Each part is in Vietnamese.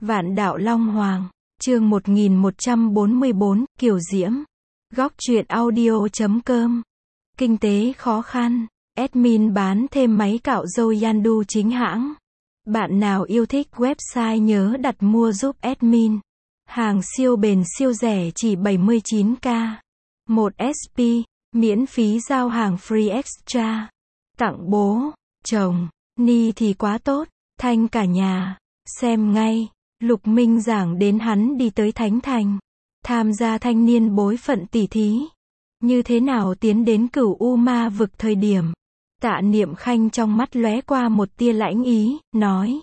Vạn đạo Long Hoàng, chương 1144, Kiều Diễm. Góc truyện audio.com. Kinh tế khó khăn. Admin bán thêm máy cạo râu Yandu chính hãng. Bạn nào yêu thích website nhớ đặt mua giúp admin. Hàng siêu bền siêu rẻ chỉ 79k. 1 SP, miễn phí giao hàng free extra. Tặng bố, chồng, Ni thì quá tốt, Thanh cả nhà. Xem ngay, Lục Minh giảng đến hắn đi tới Thánh Thành. Tham gia thanh niên bối phận tỷ thí. Như thế nào tiến đến Cửu U Ma vực thời điểm. Tạ Niệm Khanh trong mắt lóe qua một tia lãnh ý, nói.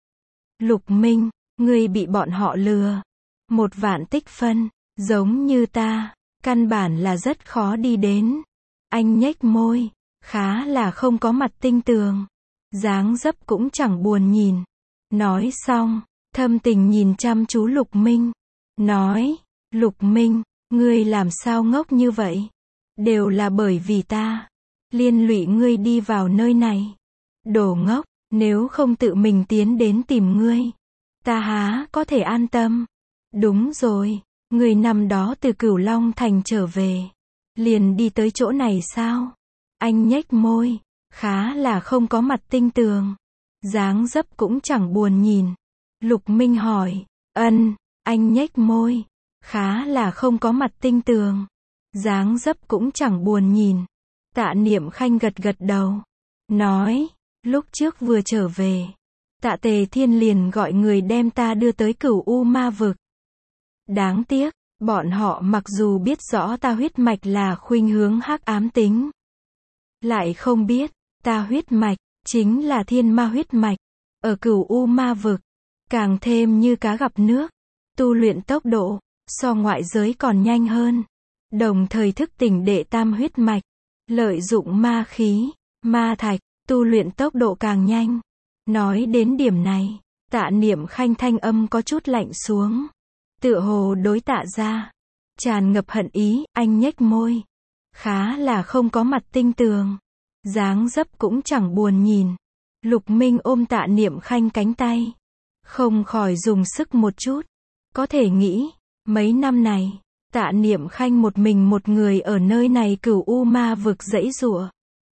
Lục Minh, ngươi bị bọn họ lừa. 1 vạn tích phân, giống như ta, căn bản là rất khó đi đến. Anh nhếch môi, khá là không có mặt tinh tường. Dáng dấp cũng chẳng buồn nhìn. Nói xong, thâm tình nhìn chăm chú Lục Minh. Nói, Lục Minh, ngươi làm sao ngốc như vậy? Đều là bởi vì ta. Liên lụy ngươi đi vào nơi này. Đồ ngốc, nếu không tự mình tiến đến tìm ngươi. Ta há có thể an tâm. Đúng rồi, ngươi năm đó từ Cửu Long Thành trở về. Liền đi tới chỗ này sao? Anh nhếch môi, khá là không có mặt tinh tường. Dáng dấp cũng chẳng buồn nhìn. Lục Minh hỏi, anh nhếch môi, khá là không có mặt tinh tường. Dáng dấp cũng chẳng buồn nhìn. Tạ Niệm Khanh gật gật đầu. Nói, lúc trước vừa trở về. Tạ Tề Thiên liền gọi người đem ta đưa tới Cửu U Ma vực. Đáng tiếc, bọn họ mặc dù biết rõ ta huyết mạch là khuynh hướng hắc ám tính. Lại không biết, ta huyết mạch, chính là thiên ma huyết mạch. Ở Cửu U Ma vực, càng thêm như cá gặp nước. Tu luyện tốc độ, so ngoại giới còn nhanh hơn. Đồng thời thức tỉnh đệ tam huyết mạch. Lợi dụng ma khí, ma thạch, tu luyện tốc độ càng nhanh. Nói đến điểm này, Tạ Niệm Khanh thanh âm có chút lạnh xuống. Tựa hồ đối Tạ gia tràn ngập hận ý, anh nhếch môi. Khá là không có mặt tinh tường. Dáng dấp cũng chẳng buồn nhìn. Lục Minh ôm Tạ Niệm Khanh cánh tay. Không khỏi dùng sức một chút. Có thể nghĩ, mấy năm này, Tạ Niệm Khanh một mình một người ở nơi này Cửu U Ma vực dãy giụa.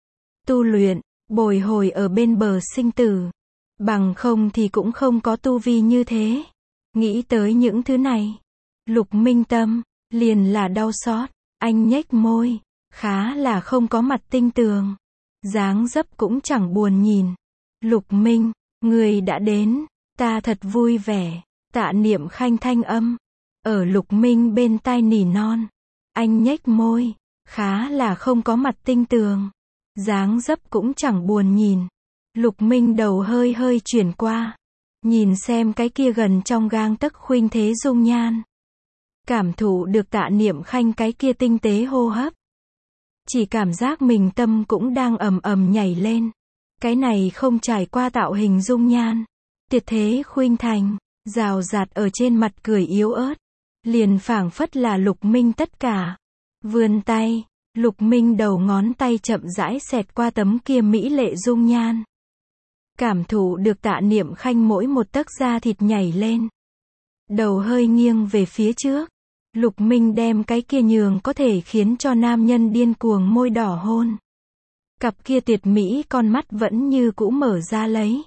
Tu luyện, bồi hồi ở bên bờ sinh tử. Bằng không thì cũng không có tu vi như thế. Nghĩ tới những thứ này. Lục Minh tâm, liền là đau xót. Anh nhếch môi, khá là không có mặt tinh tường. Dáng dấp cũng chẳng buồn nhìn. Lục Minh, người đã đến, ta thật vui vẻ. Tạ Niệm Khanh thanh âm. Ở Lục Minh bên tai nỉ non. Anh nhếch môi, khá là không có mặt tinh tường. Dáng dấp cũng chẳng buồn nhìn. Lục Minh đầu hơi hơi chuyển qua. Nhìn xem cái kia gần trong gang tấc khuynh thế dung nhan. Cảm thụ được Tạ Niệm Khanh cái kia tinh tế hô hấp. Chỉ cảm giác mình tâm cũng đang ầm ầm nhảy lên. Cái này không trải qua tạo hình dung nhan. Tuyệt thế khuynh thành, rào rạt ở trên mặt cười yếu ớt. Liền phảng phất là Lục Minh tất cả. Vươn tay, Lục Minh đầu ngón tay chậm rãi xẹt qua tấm kia mỹ lệ dung nhan. Cảm thụ được Tạ Niệm Khanh mỗi một tấc da thịt nhảy lên. Đầu hơi nghiêng về phía trước. Lục Minh đem cái kia nhường có thể khiến cho nam nhân điên cuồng môi đỏ hôn. Cặp kia tuyệt mỹ con mắt vẫn như cũ mở ra lấy.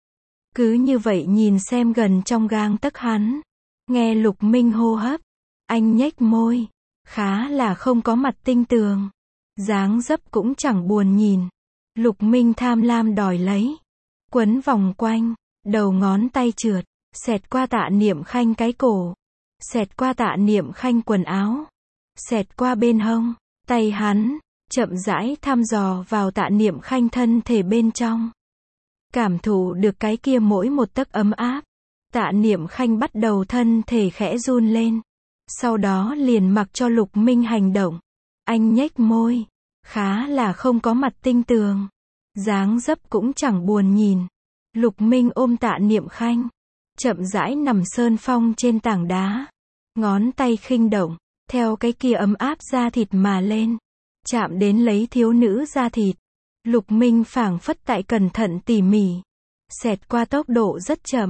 Cứ như vậy nhìn xem gần trong gang tấc hắn. Nghe Lục Minh hô hấp. Anh nhếch môi. Khá là không có mặt tinh tường. Dáng dấp cũng chẳng buồn nhìn. Lục Minh tham lam đòi lấy. Quấn vòng quanh. Đầu ngón tay trượt. Xẹt qua Tạ Niệm Khanh cái cổ. Xẹt qua Tạ Niệm Khanh quần áo. Xẹt qua bên hông. Tay hắn. Chậm rãi thăm dò vào Tạ Niệm Khanh thân thể bên trong. Cảm thụ được cái kia mỗi một tấc ấm áp. Tạ Niệm Khanh bắt đầu thân thể khẽ run lên. Sau đó liền mặc cho Lục Minh hành động. Anh nhếch môi. Khá là không có mặt tinh tường. Dáng dấp cũng chẳng buồn nhìn. Lục Minh ôm Tạ Niệm Khanh. Chậm rãi nằm sơn phong trên tảng đá. Ngón tay khinh động. Theo cái kia ấm áp da thịt mà lên. Chạm đến lấy thiếu nữ da thịt. Lục Minh phảng phất tại cẩn thận tỉ mỉ. Xẹt qua tốc độ rất chậm.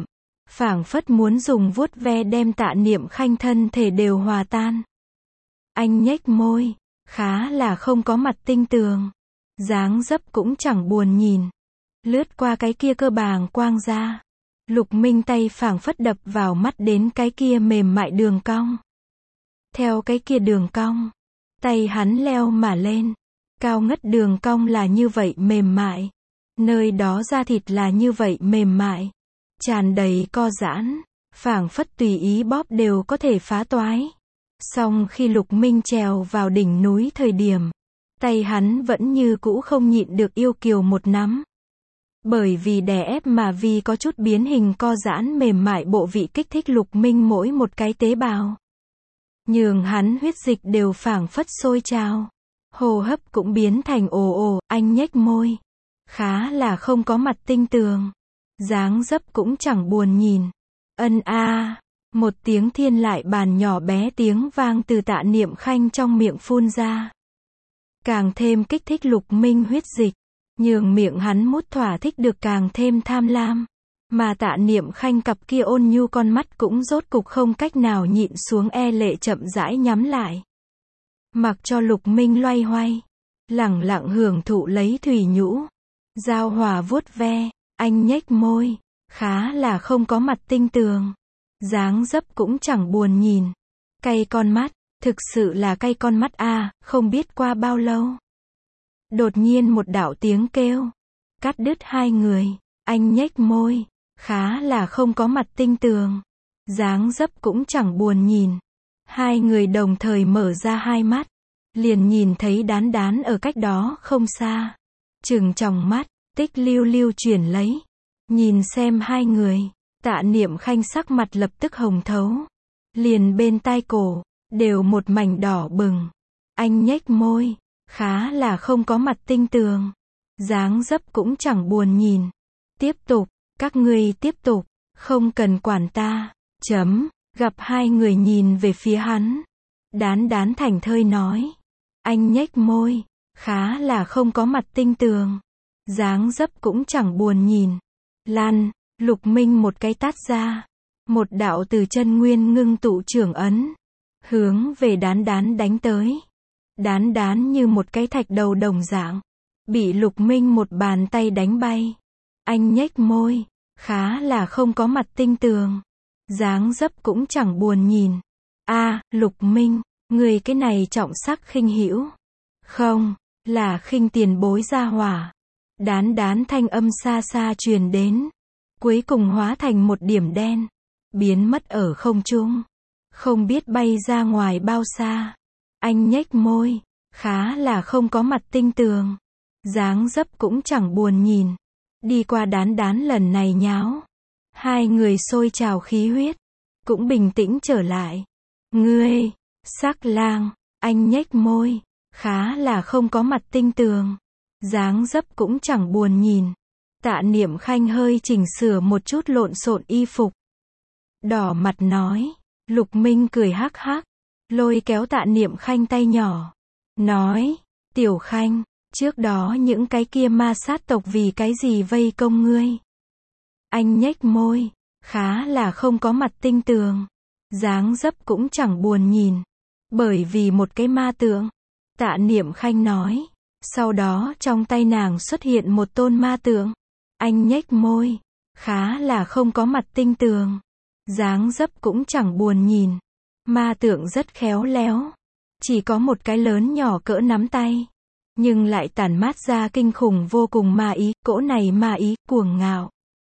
phảng phất muốn dùng vuốt ve đem Tạ Niệm Khanh thân thể đều hòa tan. Anh nhếch môi, khá là không có mặt tinh tường. Dáng dấp cũng chẳng buồn nhìn. Lướt qua cái kia cơ bàng quang ra. Lục Minh tay phảng phất đập vào mắt đến cái kia mềm mại đường cong. Theo cái kia đường cong, tay hắn leo mà lên. Cao ngất đường cong là như vậy mềm mại. Nơi đó da thịt là như vậy mềm mại. Tràn đầy co giãn, phảng phất tùy ý bóp đều có thể phá toái. Song khi Lục Minh trèo vào đỉnh núi thời điểm, tay hắn vẫn như cũ không nhịn được yêu kiều một nắm. Bởi vì đè ép mà vì có chút biến hình co giãn mềm mại bộ vị kích thích Lục Minh mỗi một cái tế bào. Nhường hắn huyết dịch đều phảng phất sôi trào. Hô hấp cũng biến thành ồ ồ, anh nhếch môi. Khá là không có mặt tinh tường. Dáng dấp cũng chẳng buồn nhìn. Ân a. Một tiếng thiên lại bàn nhỏ bé tiếng vang từ Tạ Niệm Khanh trong miệng phun ra. Càng thêm kích thích Lục Minh huyết dịch. Nhường miệng hắn mút thỏa thích được càng thêm tham lam. Mà Tạ Niệm Khanh cặp kia ôn nhu con mắt cũng rốt cục không cách nào nhịn xuống e lệ chậm rãi nhắm lại. Mặc cho Lục Minh loay hoay. Lẳng lặng hưởng thụ lấy thủy nhũ. Giao hòa vuốt ve, anh nhếch môi. Khá là không có mặt tinh tường. Dáng dấp cũng chẳng buồn nhìn. Cay con mắt, thực sự là cay con mắt a, không biết qua bao lâu. Đột nhiên một đạo tiếng kêu. Cắt đứt hai người, anh nhếch môi. Khá là không có mặt tinh tường. Dáng dấp cũng chẳng buồn nhìn. Hai người đồng thời mở ra hai mắt. Liền nhìn thấy Đán Đán ở cách đó không xa. Trừng tròng mắt, tích lưu lưu chuyển lấy. Nhìn xem hai người. Tạ Niệm Khanh sắc mặt lập tức hồng thấu. Liền bên tai cổ, đều một mảnh đỏ bừng. Anh nhếch môi, khá là không có mặt tinh tường. Dáng dấp cũng chẳng buồn nhìn. Tiếp tục, các ngươi tiếp tục, không cần quản ta. Gặp hai người nhìn về phía hắn. Đán Đán thảnh thơi nói. Anh nhếch môi, khá là không có mặt tinh tường. Dáng dấp cũng chẳng buồn nhìn. Lan. Lục Minh một cái tát ra. Một đạo từ chân nguyên ngưng tụ trưởng ấn. Hướng về Đán Đán đánh tới. Đán Đán như một cái thạch đầu đồng dạng. Bị Lục Minh một bàn tay đánh bay. Anh nhếch môi. Khá là không có mặt tinh tường. Dáng dấp cũng chẳng buồn nhìn. A, Lục Minh, người cái này trọng sắc khinh hữu. Không, là khinh tiền bối gia hỏa. Đán Đán thanh âm xa xa truyền đến. Cuối cùng hóa thành một điểm đen. Biến mất ở không trung. Không biết bay ra ngoài bao xa. Anh nhếch môi. Khá là không có mặt tinh tường. Dáng dấp cũng chẳng buồn nhìn. Đi qua Đán Đán lần này nháo. Hai người sôi trào khí huyết. Cũng bình tĩnh trở lại. Ngươi, sắc lang. Anh nhếch môi. Khá là không có mặt tinh tường. Dáng dấp cũng chẳng buồn nhìn. Tạ Niệm Khanh hơi chỉnh sửa một chút lộn xộn y phục. Đỏ mặt nói. Lục Minh cười hắc hắc. Lôi kéo Tạ Niệm Khanh tay nhỏ. Nói. Tiểu Khanh, trước đó những cái kia ma sát tộc vì cái gì vây công ngươi? Anh nhếch môi. Khá là không có mặt tinh tường. Dáng dấp cũng chẳng buồn nhìn. Bởi vì một cái ma tượng. Tạ Niệm Khanh nói. Sau đó trong tay nàng xuất hiện một tôn ma tượng. Anh nhếch môi. Khá là không có mặt tinh tường. Dáng dấp cũng chẳng buồn nhìn. Ma tượng rất khéo léo. Chỉ có một cái lớn nhỏ cỡ nắm tay. Nhưng lại tản mát ra kinh khủng vô cùng ma ý. Cỗ này ma ý, cuồng ngạo.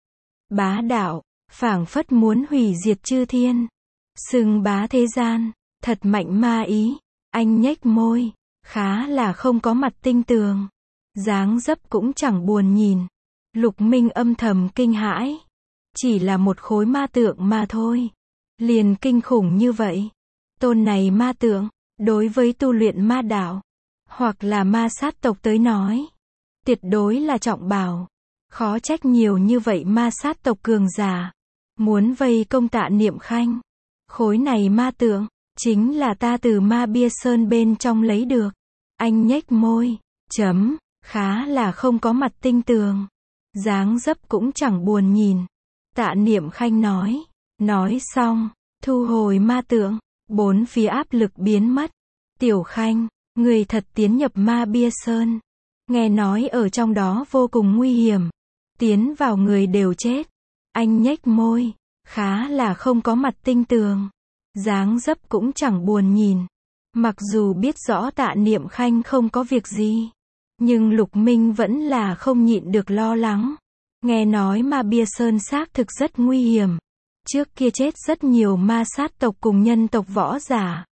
Bá đạo, phảng phất muốn hủy diệt chư thiên. Xưng bá thế gian. Thật mạnh ma ý. Anh nhếch môi. Khá là không có mặt tinh tường. Dáng dấp cũng chẳng buồn nhìn. Lục Minh âm thầm kinh hãi. Chỉ là một khối ma tượng mà thôi. Liền kinh khủng như vậy. Tôn này ma tượng, đối với tu luyện ma đạo, hoặc là ma sát tộc tới nói, tuyệt đối là trọng bảo. Khó trách nhiều như vậy ma sát tộc cường giả. Muốn vây công Tạ Niệm Khanh. Khối này ma tượng, chính là ta từ ma bia sơn bên trong lấy được. Anh nhếch môi. Khá là không có mặt tinh tường. Dáng dấp cũng chẳng buồn nhìn. Tạ Niệm Khanh nói. Nói xong, thu hồi ma tượng, bốn phía áp lực biến mất. Tiểu Khanh, người thật tiến nhập ma bia sơn. Nghe nói ở trong đó vô cùng nguy hiểm. Tiến vào người đều chết. Anh nhếch môi, khá là không có mặt tinh tường. Dáng dấp cũng chẳng buồn nhìn. Mặc dù biết rõ Tạ Niệm Khanh không có việc gì, nhưng Lục Minh vẫn là không nhịn được lo lắng. Nghe nói ma bia sơn xác thực rất nguy hiểm. Trước kia chết rất nhiều ma sát tộc cùng nhân tộc võ giả.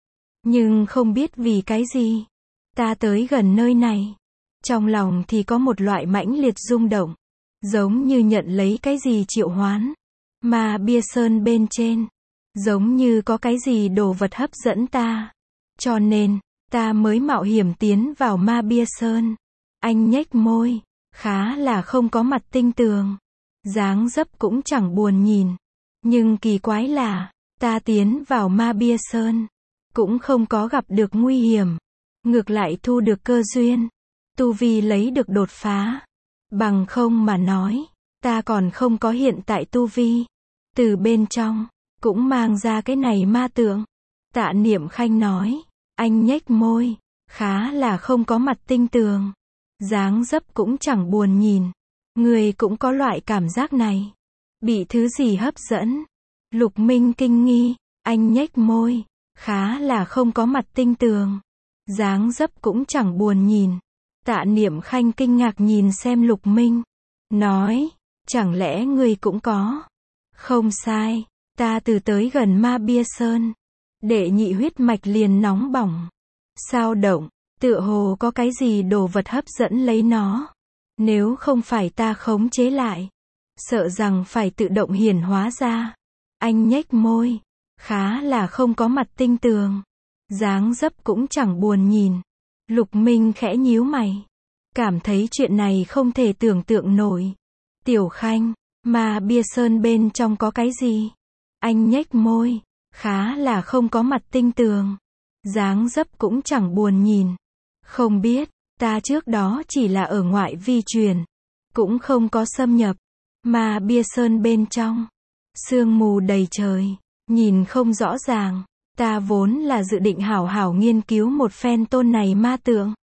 Nhưng không biết vì cái gì, ta tới gần nơi này, trong lòng thì có một loại mãnh liệt rung động, giống như nhận lấy cái gì triệu hoán. Ma bia sơn bên trên, giống như có cái gì đồ vật hấp dẫn ta. Cho nên, ta mới mạo hiểm tiến vào ma bia sơn. Anh nhếch môi, khá là không có mặt tinh tường. Dáng dấp cũng chẳng buồn nhìn. Nhưng kỳ quái là, ta tiến vào ma bia sơn, cũng không có gặp được nguy hiểm. Ngược lại thu được cơ duyên. Tu vi lấy được đột phá. Bằng không mà nói, ta còn không có hiện tại tu vi. Từ bên trong, cũng mang ra cái này ma tượng. Tạ Niệm Khanh nói. Anh nhếch môi, khá là không có mặt tinh tường. Dáng dấp cũng chẳng buồn nhìn. Người cũng có loại cảm giác này. Bị thứ gì hấp dẫn? Lục Minh kinh nghi. Anh nhếch môi, khá là không có mặt tinh tường. Dáng dấp cũng chẳng buồn nhìn. Tạ Niệm Khanh kinh ngạc nhìn xem Lục Minh. Nói, chẳng lẽ người cũng có? Không sai, ta từ tới gần ma bia sơn. Đệ nhị huyết mạch liền nóng bỏng. Sao động, tựa hồ có cái gì đồ vật hấp dẫn lấy nó. Nếu không phải ta khống chế lại, sợ rằng phải tự động hiển hóa ra. Anh nhếch môi, khá là không có mặt tinh tường. Dáng dấp cũng chẳng buồn nhìn. Lục Minh khẽ nhíu mày. Cảm thấy chuyện này không thể tưởng tượng nổi. Tiểu Khanh, ma bia sơn bên trong có cái gì? Anh nhếch môi, khá là không có mặt tinh tường. Dáng dấp cũng chẳng buồn nhìn. Không biết, ta trước đó chỉ là ở ngoại vi truyền, cũng không có xâm nhập. Ma bia sơn bên trong, sương mù đầy trời, nhìn không rõ ràng. Ta vốn là dự định hảo hảo nghiên cứu một phen tôn này ma tượng.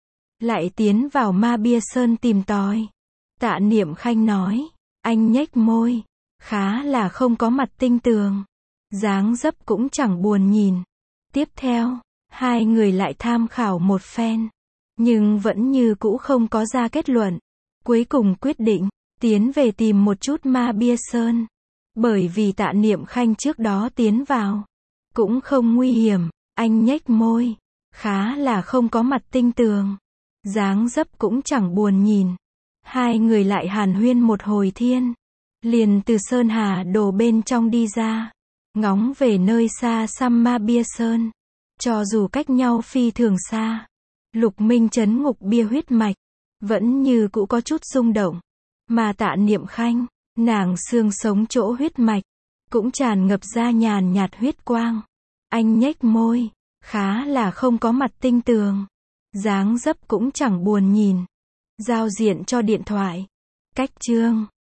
Lại tiến vào ma bia sơn tìm tòi. Tạ Niệm Khanh nói. Anh nhếch môi, khá là không có mặt tinh tường. Dáng dấp cũng chẳng buồn nhìn. Tiếp theo, hai người lại tham khảo một phen. Nhưng vẫn như cũ không có ra kết luận. Cuối cùng quyết định, tiến về tìm một chút ma bia sơn. Bởi vì Tạ Niệm Khanh trước đó tiến vào, cũng không nguy hiểm. Anh nhếch môi, khá là không có mặt tinh tường. Dáng dấp cũng chẳng buồn nhìn. Hai người lại hàn huyên một hồi thiên. Liền từ Sơn Hà Đồ bên trong đi ra. Ngóng về nơi xa xăm ma bia sơn. Cho dù cách nhau phi thường xa. Lục Minh trấn ngục bia huyết mạch. Vẫn như cũ có chút rung động. Mà Tạ Niệm Khanh, nàng xương sống chỗ huyết mạch. Cũng tràn ngập ra nhàn nhạt huyết quang. Anh nhếch môi, khá là không có mặt tinh tường. Dáng dấp cũng chẳng buồn nhìn. Giao diện cho điện thoại. Cách chương